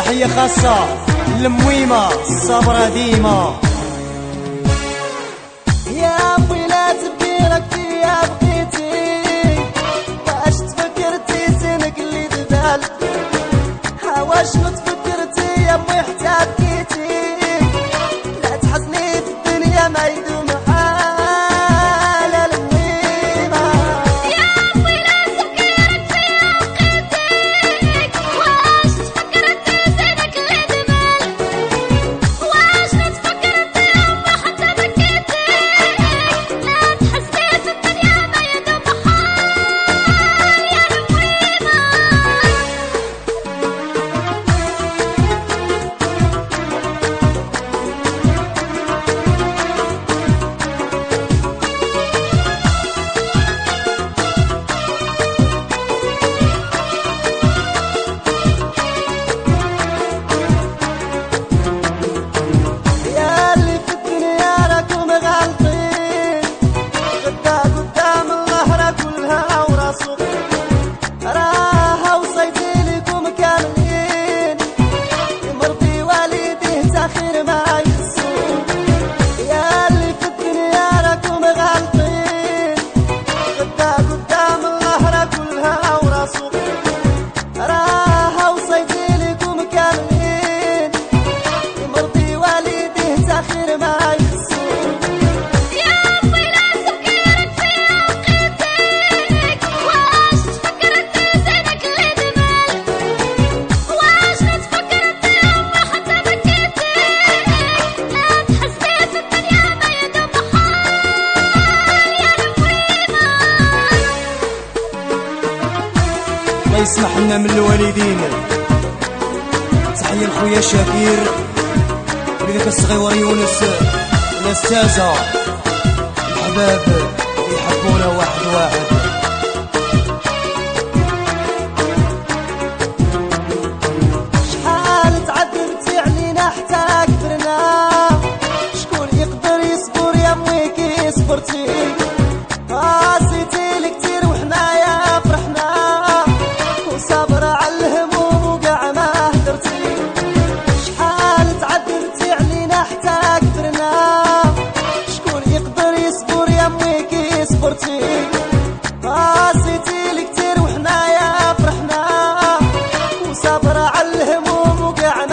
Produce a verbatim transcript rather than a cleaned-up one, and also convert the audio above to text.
تحية خاصة لمويمة الصبرة ديما. يا أمي لا تبكي ركتي يا بقيتي، واش تفكرتي سنك اللي دبال؟ ها واش تفكرتي يا أمي حتى بكيتي؟ لا تحزني في الدنيا ما يدوم حال المويمة. يا أمي لا تبكي ركتي يا بقيتي، واش تفكرتي سنك اللي دبال؟ واش تفكرتي يا أمي حتى بكيتي؟ لا تحزني في الدنيا ما يدوم حال يا المويمة. يا اللي في الدنيا راكم غالطين، غدا قدام الله راه كلها وراسو، راها وصيتي لكم كاملين، مرضي والديه تا خير ما يخسو. يا اللي في الدنيا راكم غالطين، غدا قدام الله راه كلها وراسو، راها وصيتي لكم كاملين، مرضي والديه تا خير ما يخسو. يا أمي لا تبكي ركتي يا بقيتك، واش تفكرتي سنك اللي دبال؟ واش تفكرتي يا أمي حتى بكيتي؟ لا تحزني في الدنيا ما يدوم حال يا المويمة. الله يسمح لنا من الوالدين. تحية لخويا شاكير ولذاك الصغيور يونس والأستاذة الحباب اللي يحبونا واحد واحد. شحال تعذبتي علينا حتى كبرنا، شكون يقدر يصبر يا امي كي صبرتي؟ قاسيتي لي كتير وحنايا فرحنا، وصابرة على الهموم وكاع ما هدرتي. شحال تعذبتي علينا حتى كبرنا، شكون يقدر يصبر يا امي كي صبرتي؟ قاسيتي لي كتير وحنايا فرحنا، وصابرة على الهموم وكاع